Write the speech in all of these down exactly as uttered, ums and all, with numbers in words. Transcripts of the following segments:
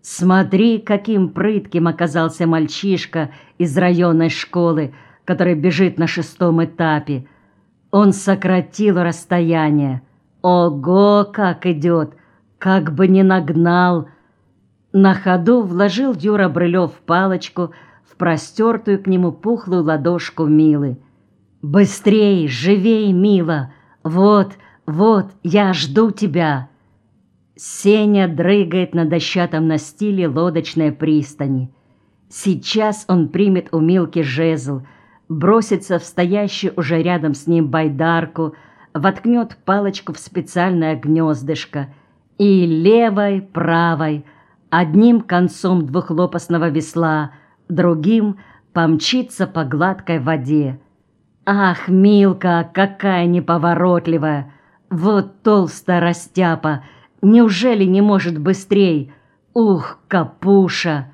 Смотри, каким прытким оказался мальчишка из районной школы, который бежит на шестом этапе. Он сократил расстояние. Ого, как идет! Как бы не нагнал! На ходу вложил Юра Брылев палочку в простертую к нему пухлую ладошку Милы. «Быстрей, живей, Мила! Вот, вот, я жду тебя!» Сеня дрыгает на дощатом настиле лодочной пристани. Сейчас он примет у Милки жезл, бросится в стоящую уже рядом с ним байдарку, воткнет палочку в специальное гнездышко и левой, правой, одним концом двухлопастного весла, другим помчится по гладкой воде. Ах, Милка, какая неповоротливая! Вот толстая растяпа! Неужели не может быстрей? Ух, Капуша!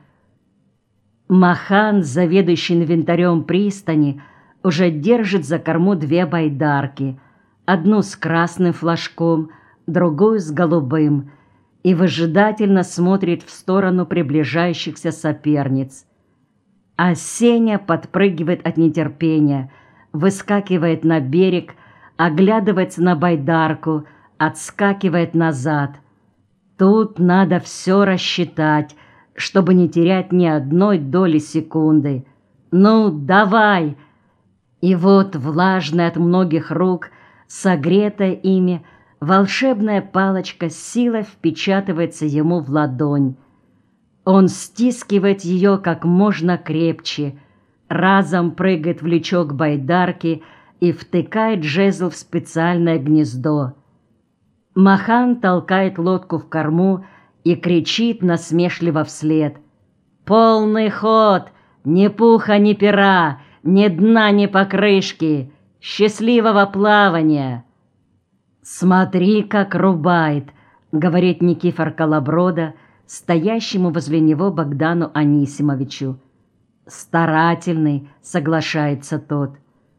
Махан, заведующий инвентарем пристани, уже держит за корму две байдарки, одну с красным флажком, другую с голубым, и выжидательно смотрит в сторону приближающихся соперниц. А Сеня подпрыгивает от нетерпения, выскакивает на берег, оглядывается на байдарку, отскакивает назад. Тут надо все рассчитать, чтобы не терять ни одной доли секунды. «Ну, давай!» И вот влажная от многих рук, согретая ими, волшебная палочка с силой впечатывается ему в ладонь. Он стискивает ее как можно крепче, разом прыгает в лючок байдарки и втыкает жезл в специальное гнездо. Махан толкает лодку в корму и кричит насмешливо вслед: «Полный ход! Ни пуха, ни пера, ни дна, ни покрышки! Счастливого плавания!» «Смотри, как рубает!» — говорит Никифор Колоброда стоящему возле него Богдану Анисимовичу. «Старательный», — соглашается тот.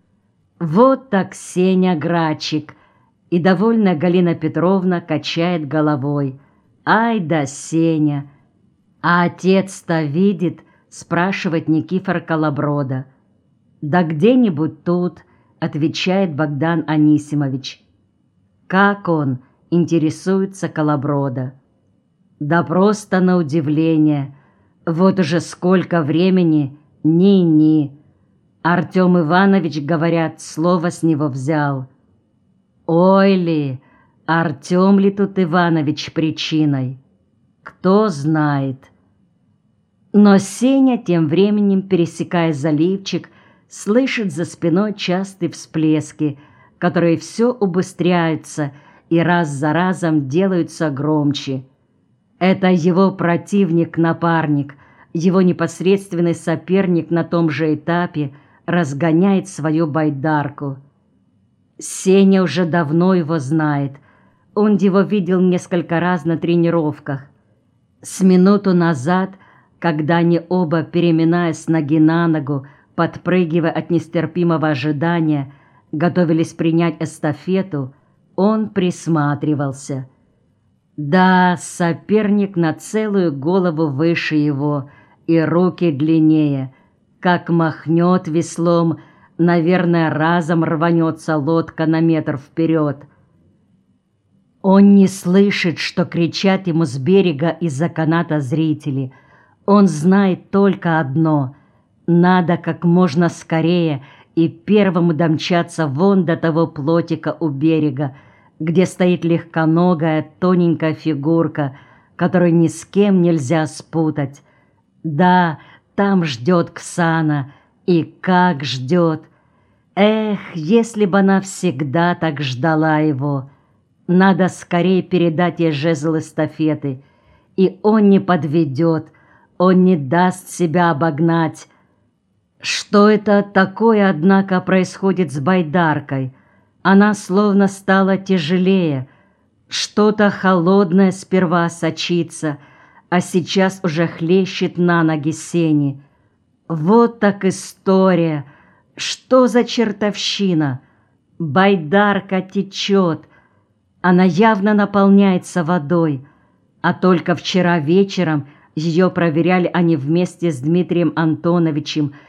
Вот так Сеня Грачик, и довольная Галина Петровна качает головой. «Ай да Сеня!» «А отец-то видит?» — спрашивает Никифор Колоброда. «Да где-нибудь тут», — отвечает Богдан Анисимович. «Как он?» — интересуется Колоброда. «Да просто на удивление. Вот уже сколько времени, ни-ни. Артем Иванович, говорят, слово с него взял». «Ой ли, Артем ли тут Иванович причиной? Кто знает». Но Сеня тем временем, пересекая заливчик, слышит за спиной частые всплески, которые все убыстряются и раз за разом делаются громче. Это его противник-напарник, его непосредственный соперник на том же этапе разгоняет свою байдарку. Сеня уже давно его знает. Он его видел несколько раз на тренировках. С минуту назад, когда они оба, переминаясь с ноги на ногу, подпрыгивая от нестерпимого ожидания, готовились принять эстафету, он присматривался. Да, соперник на целую голову выше его и руки длиннее. Как махнет веслом, наверное, разом рванется лодка на метр вперед. Он не слышит, что кричат ему с берега из-за каната зрители. Он знает только одно — надо как можно скорее и первому домчаться вон до того плотика у берега, где стоит легконогая тоненькая фигурка, которую ни с кем нельзя спутать. Да, там ждет Ксана, и как ждет! Эх, если бы она всегда так ждала его! Надо скорее передать ей жезл эстафеты, и он не подведет, он не даст себя обогнать. Что это такое, однако, происходит с байдаркой? Она словно стала тяжелее, что-то холодное сперва сочится, а сейчас уже хлещет на ноги Сени. Вот так история! Что за чертовщина? Байдарка течет, она явно наполняется водой, а только вчера вечером Ее проверяли они вместе с Дмитрием Антоновичем,